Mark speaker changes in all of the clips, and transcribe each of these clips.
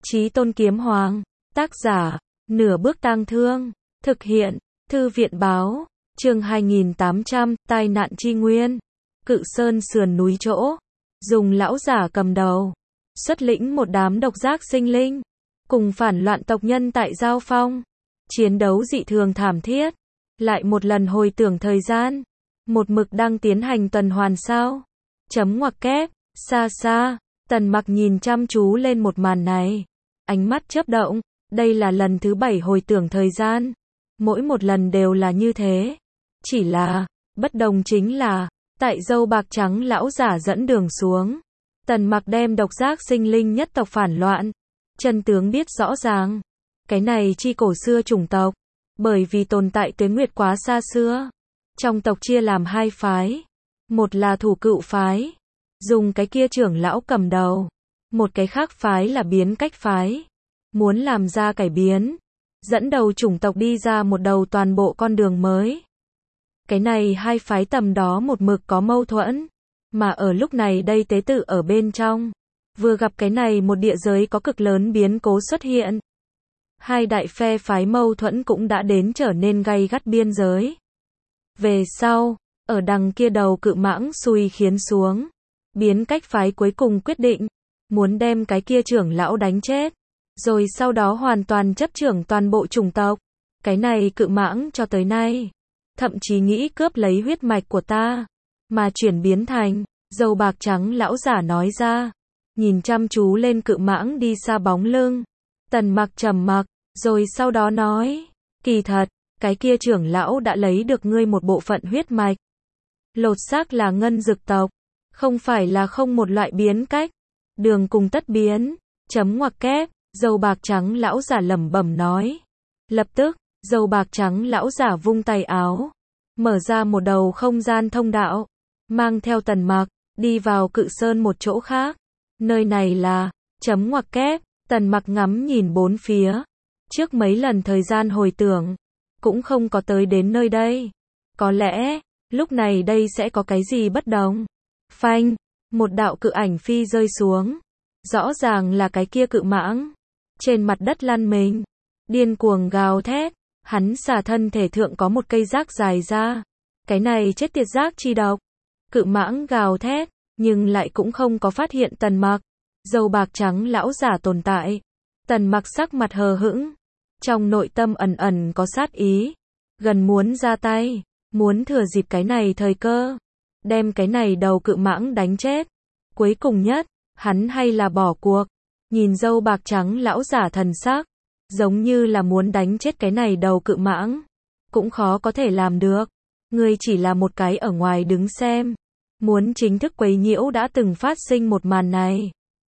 Speaker 1: Chí Tôn Kiếm Hoàng. Tác giả, Nửa Bước Tang Thương. Thực hiện, Thư viện Báo. Chương 2800, Tai nạn chi nguyên. Cự Sơn sườn núi chỗ. Dùng lão giả cầm đầu. Xuất lĩnh một đám độc giác sinh linh. Cùng phản loạn tộc nhân tại Giao Phong. Chiến đấu dị thường thảm thiết. Lại một lần hồi tưởng thời gian. Một mực đang tiến hành tuần hoàn sao. Chấm ngoặc kép. Xa xa. Tần Mặc nhìn chăm chú lên một màn này. Ánh mắt chớp động. Đây là lần thứ 7 hồi tưởng thời gian. Mỗi một lần đều là như thế. Chỉ là, bất đồng chính là, tại dâu bạc trắng lão giả dẫn đường xuống. Tần Mặc đem độc giác sinh linh nhất tộc phản loạn. Chân tướng biết rõ ràng. Cái này chi cổ xưa chủng tộc. Bởi vì tồn tại tuế nguyệt quá xa xưa. Trong tộc chia làm hai phái. Một là thủ cựu phái. Dùng cái kia trưởng lão cầm đầu. Một cái khác phái là biến cách phái. Muốn làm ra cải biến. Dẫn đầu chủng tộc đi ra một đầu toàn bộ con đường mới. Cái này hai phái tầm đó một mực có mâu thuẫn. Mà ở lúc này đây tế tự ở bên trong. Vừa gặp cái này một địa giới có cực lớn biến cố xuất hiện. Hai đại phe phái mâu thuẫn cũng đã đến trở nên gay gắt biên giới. Về sau, ở đằng kia đầu cự mãng xui khiến xuống. Biến cách phái cuối cùng quyết định. Muốn đem cái kia trưởng lão đánh chết. Rồi sau đó hoàn toàn chấp trưởng toàn bộ chủng tộc. Cái này cự mãng cho tới nay. Thậm chí nghĩ cướp lấy huyết mạch của ta. Mà chuyển biến thành, dâu bạc trắng lão giả nói ra. Nhìn chăm chú lên cự mãng đi xa bóng lưng. Tần Mặc trầm mặc, rồi sau đó nói. Kỳ thật, cái kia trưởng lão đã lấy được ngươi một bộ phận huyết mạch. Lột xác là ngân dực tộc. Không phải là không một loại biến cách. Đường cùng tất biến. Chấm ngoặc kép. Dâu bạc trắng lão giả lẩm bẩm nói. Lập tức, dâu bạc trắng lão giả vung tay áo. Mở ra một đầu không gian thông đạo. Mang theo Tần Mặc, đi vào Cự Sơn một chỗ khác. Nơi này là, chấm ngoặc kép, Tần Mặc ngắm nhìn bốn phía. Trước mấy lần thời gian hồi tưởng, cũng không có tới đến nơi đây. Có lẽ, lúc này đây sẽ có cái gì bất đồng. Phanh, một đạo cự ảnh phi rơi xuống. Rõ ràng là cái kia cự mãng. Trên mặt đất lăn mình. Điên cuồng gào thét. Hắn xả thân thể thượng có một cây rác dài ra. Cái này chết tiệt rác chi độc. Cự mãng gào thét. Nhưng lại cũng không có phát hiện Tần Mặc. Dâu bạc trắng lão giả tồn tại. Tần Mặc sắc mặt hờ hững. Trong nội tâm ẩn ẩn có sát ý. Gần muốn ra tay. Muốn thừa dịp cái này thời cơ. Đem cái này đầu cự mãng đánh chết. Cuối cùng nhất, hắn hay là bỏ cuộc. Nhìn dâu bạc trắng lão giả thần sắc. Giống như là muốn đánh chết cái này đầu cự mãng. Cũng khó có thể làm được. Ngươi chỉ là một cái ở ngoài đứng xem. Muốn chính thức quấy nhiễu đã từng phát sinh một màn này.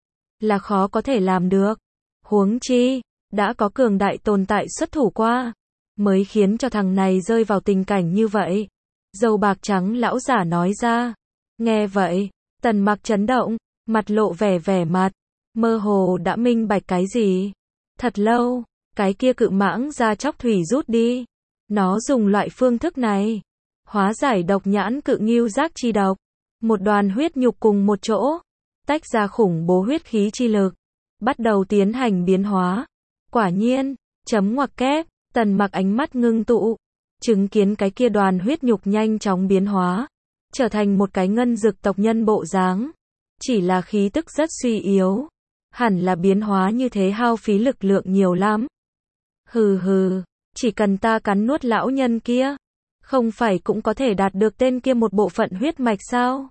Speaker 1: Là khó có thể làm được. Huống chi, đã có cường đại tồn tại xuất thủ qua. Mới khiến cho thằng này rơi vào tình cảnh như vậy. Dâu bạc trắng lão giả nói ra. Nghe vậy, Tần Mặc chấn động, mặt lộ vẻ mặt. Mơ hồ đã minh bạch cái gì. Thật lâu, cái kia cự mãng ra chóc thủy rút đi. Nó dùng loại phương thức này. Hóa giải độc nhãn cự ngưu giác chi độc. Một đoàn huyết nhục cùng một chỗ. Tách ra khủng bố huyết khí chi lực. Bắt đầu tiến hành biến hóa. Quả nhiên, chấm ngoặc kép, Tần Mặc ánh mắt ngưng tụ. Chứng kiến cái kia đoàn huyết nhục nhanh chóng biến hóa. Trở thành một cái ngân dực tộc nhân bộ dáng. Chỉ là khí tức rất suy yếu. Hẳn là biến hóa như thế hao phí lực lượng nhiều lắm. Hừ hừ, chỉ cần ta cắn nuốt lão nhân kia. Không phải cũng có thể đạt được tên kia một bộ phận huyết mạch sao?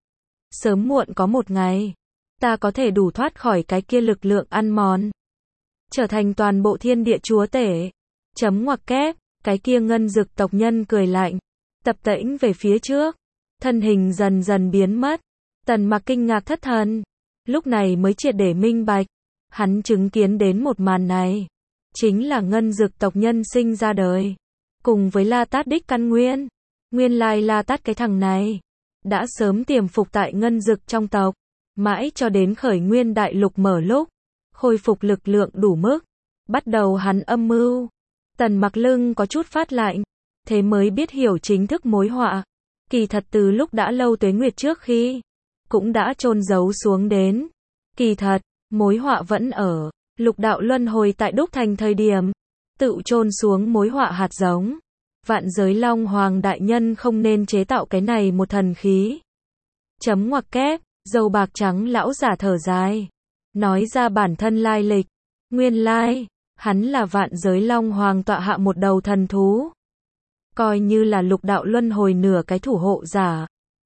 Speaker 1: Sớm muộn có một ngày. Ta có thể đủ thoát khỏi cái kia lực lượng ăn mòn. Trở thành toàn bộ thiên địa chúa tể. Chấm ngoặc kép, cái kia ngân dực tộc nhân cười lạnh. Tập tễnh về phía trước. Thân hình dần dần biến mất. Tần Mặc kinh ngạc thất thần. Lúc này mới triệt để minh bạch. Hắn chứng kiến đến một màn này. Chính là ngân dực tộc nhân sinh ra đời. Cùng với La Tát đích căn nguyên. Nguyên lai La Tát cái thằng này. Đã sớm tiềm phục tại ngân dực trong tộc. Mãi cho đến khởi nguyên đại lục mở lúc. Khôi phục lực lượng đủ mức. Bắt đầu hắn âm mưu. Tần Mặc lưng có chút phát lạnh. Thế mới biết hiểu chính thức mối họa. Kỳ thật từ lúc đã lâu tuế nguyệt trước khi. Cũng đã chôn giấu xuống đến. Kỳ thật, mối họa vẫn ở. Lục đạo luân hồi tại đúc thành thời điểm, tự chôn xuống mối họa hạt giống. Vạn giới Long Hoàng đại nhân không nên chế tạo cái này một thần khí. Chấm ngoặc kép, dâu bạc trắng lão giả thở dài. Nói ra bản thân lai lịch. Nguyên lai, hắn là vạn giới Long Hoàng tọa hạ một đầu thần thú. Coi như là lục đạo luân hồi nửa cái thủ hộ giả.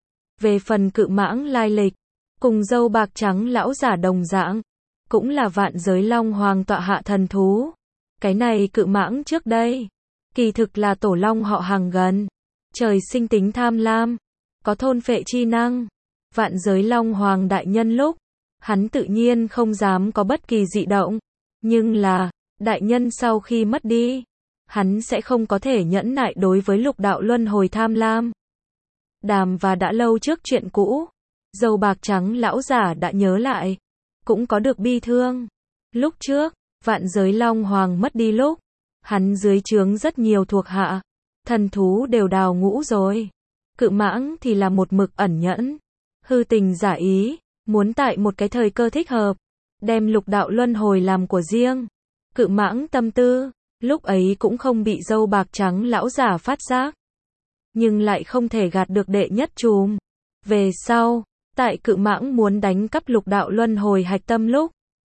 Speaker 1: Về phần cự mãng lai lịch, cùng dâu bạc trắng lão giả đồng dạng, cũng là vạn giới Long Hoàng tọa hạ thần thú. Cái này cự mãng trước đây, kỳ thực là tổ long họ Hàng gần. Trời sinh tính tham lam, có thôn phệ chi năng. Vạn giới Long Hoàng đại nhân lúc, hắn tự nhiên không dám có bất kỳ dị động. Nhưng là, đại nhân sau khi mất đi, hắn sẽ không có thể nhẫn nại đối với lục đạo luân hồi tham lam. Đàm và đã lâu trước chuyện cũ, dâu bạc trắng lão giả đã nhớ lại, cũng có được bi thương. Lúc trước, vạn giới Long Hoàng mất đi lúc, hắn dưới trướng rất nhiều thuộc hạ, thần thú đều đào ngũ rồi. Cự mãng thì là một mực ẩn nhẫn, hư tình giả ý, muốn tại một cái thời cơ thích hợp, đem lục đạo luân hồi làm của riêng. Cự mãng tâm tư, lúc ấy cũng không bị dâu bạc trắng lão giả phát giác. Nhưng lại không thể gạt được đệ nhất trùm. Về sau, tại cự mãng muốn đánh cắp lục đạo luân hồi hạch tâm lúc,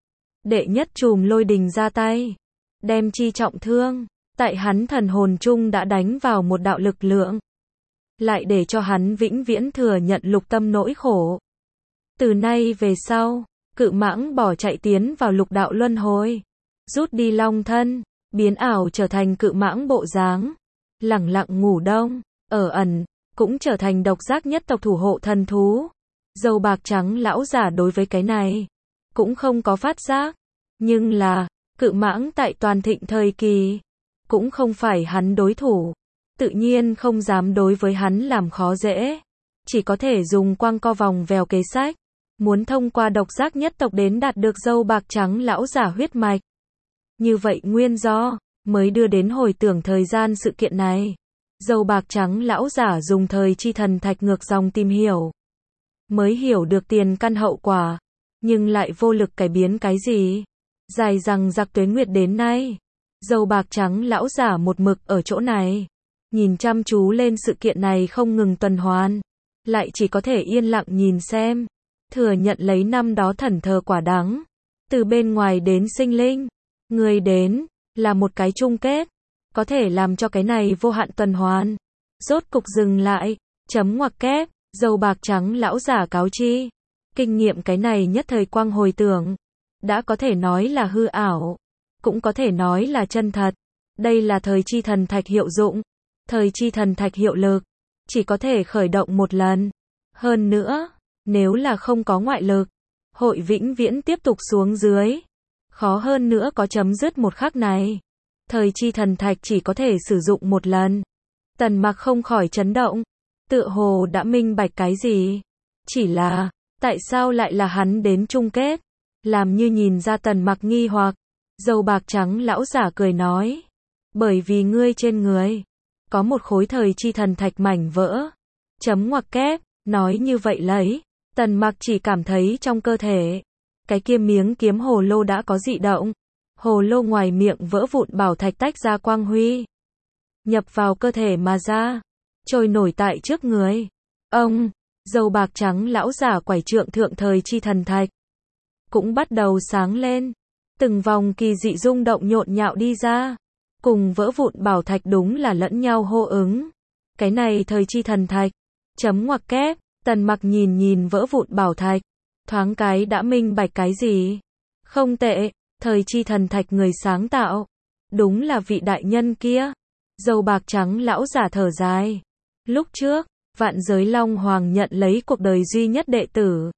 Speaker 1: đệ nhất trùm lôi đình ra tay, đem chi trọng thương, tại hắn thần hồn chung đã đánh vào một đạo lực lượng, lại để cho hắn vĩnh viễn thừa nhận lục tâm nỗi khổ. Từ nay về sau, cự mãng bỏ chạy tiến vào lục đạo luân hồi, rút đi long thân, biến ảo trở thành cự mãng bộ dáng, lẳng lặng ngủ đông, ở ẩn, cũng trở thành độc giác nhất tộc thủ hộ thần thú. Dâu bạc trắng lão giả đối với cái này, cũng không có phát giác. Nhưng là, cự mãng tại toàn thịnh thời kỳ, cũng không phải hắn đối thủ. Tự nhiên không dám đối với hắn làm khó dễ. Chỉ có thể dùng quang co vòng vèo kế sách. Muốn thông qua độc giác nhất tộc đến đạt được dâu bạc trắng lão giả huyết mạch. Như vậy nguyên do, mới đưa đến hồi tưởng thời gian sự kiện này. Dâu bạc trắng lão giả dùng thời chi thần thạch ngược dòng tìm hiểu. Mới hiểu được tiền căn hậu quả. Nhưng lại vô lực cải biến cái gì. Dài rằng giặc tuế nguyệt đến nay. Dâu bạc trắng lão giả một mực ở chỗ này. Nhìn chăm chú lên sự kiện này không ngừng tuần hoàn. Lại chỉ có thể yên lặng nhìn xem. Thừa nhận lấy năm đó thần thờ quả đắng. Từ bên ngoài đến sinh linh. Người đến, là một cái chung kết. Có thể làm cho cái này vô hạn tuần hoàn. Rốt cục dừng lại. Chấm ngoặc kép. Dâu bạc trắng lão giả cáo chi. Kinh nghiệm cái này nhất thời quang hồi tưởng. Đã có thể nói là hư ảo. Cũng có thể nói là chân thật. Đây là thời chi thần thạch hiệu dụng. Thời chi thần thạch hiệu lực. Chỉ có thể khởi động một lần. Hơn nữa, nếu là không có ngoại lực, hội vĩnh viễn tiếp tục xuống dưới. Khó hơn nữa có chấm dứt một khắc này. Thời chi thần thạch chỉ có thể sử dụng một lần. Tần Mặc không khỏi chấn động. Tựa hồ đã minh bạch cái gì. Chỉ là, tại sao lại là hắn đến chung kết? Làm như nhìn ra Tần Mặc nghi hoặc. Dâu bạc trắng lão giả cười nói. Bởi vì ngươi trên người có một khối thời chi thần thạch mảnh vỡ. Chấm ngoặc kép, nói như vậy lấy. Tần Mặc chỉ cảm thấy trong cơ thể, cái kia miếng kiếm hồ lô đã có dị động. Hồ lô ngoài miệng vỡ vụn bảo thạch tách ra quang huy. Nhập vào cơ thể mà ra. Trôi nổi tại trước người. Ông, dâu bạc trắng lão giả quải trượng thượng thời chi thần thạch. Cũng bắt đầu sáng lên. Từng vòng kỳ dị rung động nhộn nhạo đi ra. Cùng vỡ vụn bảo thạch đúng là lẫn nhau hô ứng. Cái này thời chi thần thạch. Chấm ngoặc kép, Tần Mặc nhìn vỡ vụn bảo thạch. Thoáng cái đã minh bạch cái gì. Không tệ, thời chi thần thạch người sáng tạo. Đúng là vị đại nhân kia. Dâu bạc trắng lão giả thở dài. Lúc trước, vạn giới Long Hoàng nhận lấy cuộc đời duy nhất đệ tử.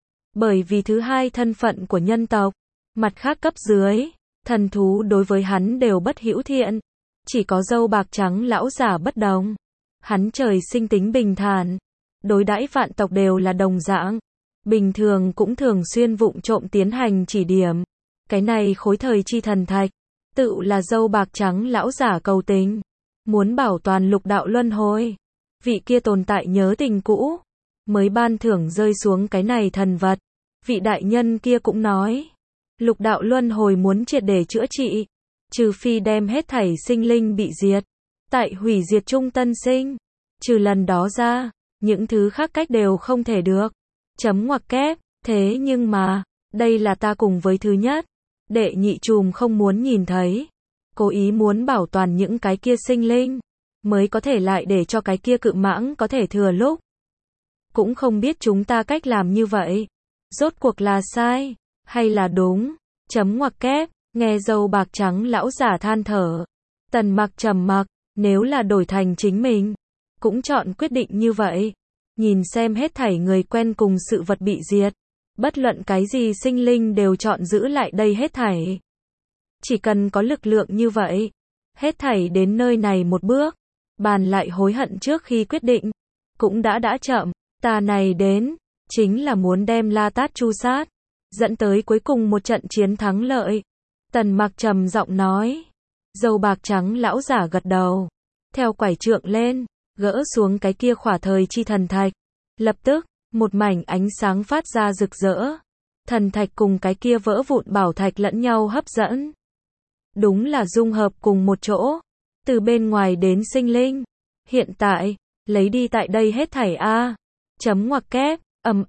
Speaker 1: Bởi vì thứ hai thân phận của nhân tộc. Mặt khác cấp dưới, thần thú đối với hắn đều bất hữu thiện. Chỉ có dâu bạc trắng lão giả bất đồng. Hắn trời sinh tính bình thản. Đối đãi vạn tộc đều là đồng dạng. Bình thường cũng thường xuyên vụng trộm tiến hành chỉ điểm. Cái này khối thời chi thần thạch. Tự là dâu bạc trắng lão giả cầu tình. Muốn bảo toàn lục đạo luân hồi. Vị kia tồn tại nhớ tình cũ. Mới ban thưởng rơi xuống cái này thần vật. Vị đại nhân kia cũng nói. Lục đạo luân hồi muốn triệt để chữa trị, trừ phi đem hết thảy sinh linh bị diệt, tại hủy diệt chung tân sinh. Trừ lần đó ra, những thứ khác cách đều không thể được. Chấm ngoặc kép, thế nhưng mà, đây là ta cùng với thứ nhất. Đệ nhị trùm không muốn nhìn thấy. Cố ý muốn bảo toàn những cái kia sinh linh, mới có thể lại để cho cái kia cự mãng có thể thừa lúc. Cũng không biết chúng ta cách làm như vậy, rốt cuộc là sai, hay là đúng. Chấm ngoặc kép, nghe dâu bạc trắng lão giả than thở. Tần Mặc trầm mặc, nếu là đổi thành chính mình, cũng chọn quyết định như vậy. Nhìn xem hết thảy người quen cùng sự vật bị diệt, bất luận cái gì sinh linh đều chọn giữ lại đây hết thảy. Chỉ cần có lực lượng như vậy, hết thảy đến nơi này một bước, bàn lại hối hận trước khi quyết định, cũng đã chậm. Ta này đến, chính là muốn đem La Tát chu sát, dẫn tới cuối cùng một trận chiến thắng lợi. Tần Mặc trầm giọng nói. Dâu bạc trắng lão giả gật đầu, theo quải trượng lên, gỡ xuống cái kia khỏa thời chi thần thạch. Lập tức, một mảnh ánh sáng phát ra rực rỡ. Thần thạch cùng cái kia vỡ vụn bảo thạch lẫn nhau hấp dẫn. Đúng là dung hợp cùng một chỗ. Từ bên ngoài đến sinh linh. Hiện tại, lấy đi tại đây hết thảy a. Chấm ngoặc kép,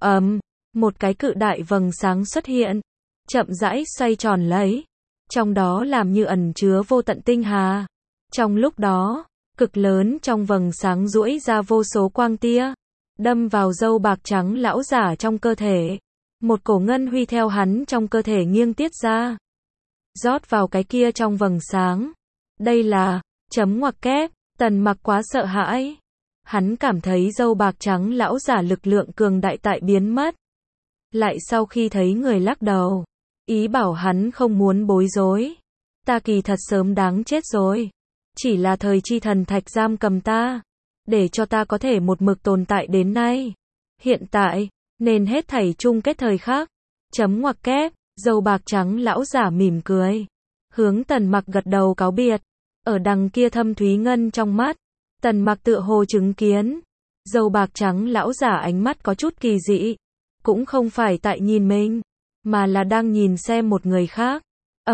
Speaker 1: một cái cự đại vầng sáng xuất hiện, chậm rãi xoay tròn lấy, trong đó làm như ẩn chứa vô tận tinh hà. Trong lúc đó, cực lớn trong vầng sáng duỗi ra vô số quang tia, đâm vào dâu bạc trắng lão giả trong cơ thể. Một cổ ngân huy theo hắn trong cơ thể nghiêng tiết ra, rót vào cái kia trong vầng sáng. Đây là, chấm ngoặc kép, Tần Mặc quá sợ hãi. Hắn cảm thấy dâu bạc trắng lão giả lực lượng cường đại tại biến mất. Lại sau khi thấy người lắc đầu, ý bảo hắn không muốn bối rối. Ta kỳ thật sớm đáng chết rồi. Chỉ là thời chi thần thạch giam cầm ta, để cho ta có thể một mực tồn tại đến nay. Hiện tại, nên hết thảy chung kết thời khắc. Chấm ngoặc kép, dâu bạc trắng lão giả mỉm cười, hướng Tần Mặc gật đầu cáo biệt. Ở đằng kia thâm thúy ngân trong mắt, Tần Mặc tựa hồ chứng kiến. Dâu bạc trắng lão giả ánh mắt có chút kỳ dị, cũng không phải tại nhìn mình, mà là đang nhìn xem một người khác.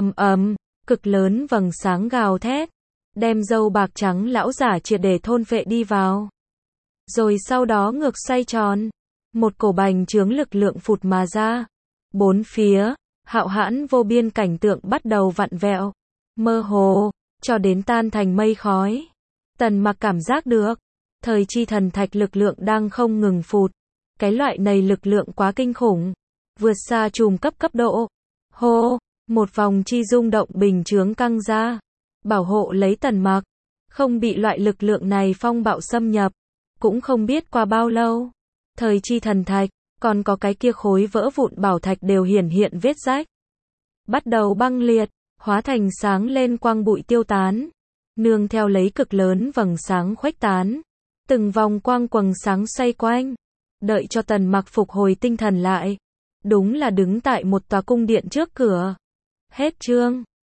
Speaker 1: Cực lớn vầng sáng gào thét, đem dâu bạc trắng lão giả triệt để thôn phệ đi vào. Rồi sau đó ngược xoay tròn, một cổ bành trướng lực lượng phụt mà ra. Bốn phía, hạo hãn vô biên cảnh tượng bắt đầu vặn vẹo, mơ hồ, cho đến tan thành mây khói. Tần Mặc cảm giác được, thời chi thần thạch lực lượng đang không ngừng phụt. Cái loại này lực lượng quá kinh khủng, vượt xa trùm cấp độ. Hô, một vòng chi rung động bình chướng căng ra, bảo hộ lấy Tần Mặc, không bị loại lực lượng này phong bạo xâm nhập. Cũng không biết qua bao lâu, thời chi thần thạch, còn có cái kia khối vỡ vụn bảo thạch đều hiện vết rách, bắt đầu băng liệt, hóa thành sáng lên quang bụi tiêu tán. Nương theo lấy cực lớn vầng sáng khuếch tán, từng vòng quang quầng sáng xoay quanh. Đợi cho Tần Mặc phục hồi tinh thần lại, đúng là đứng tại một tòa cung điện trước cửa. Hết chương.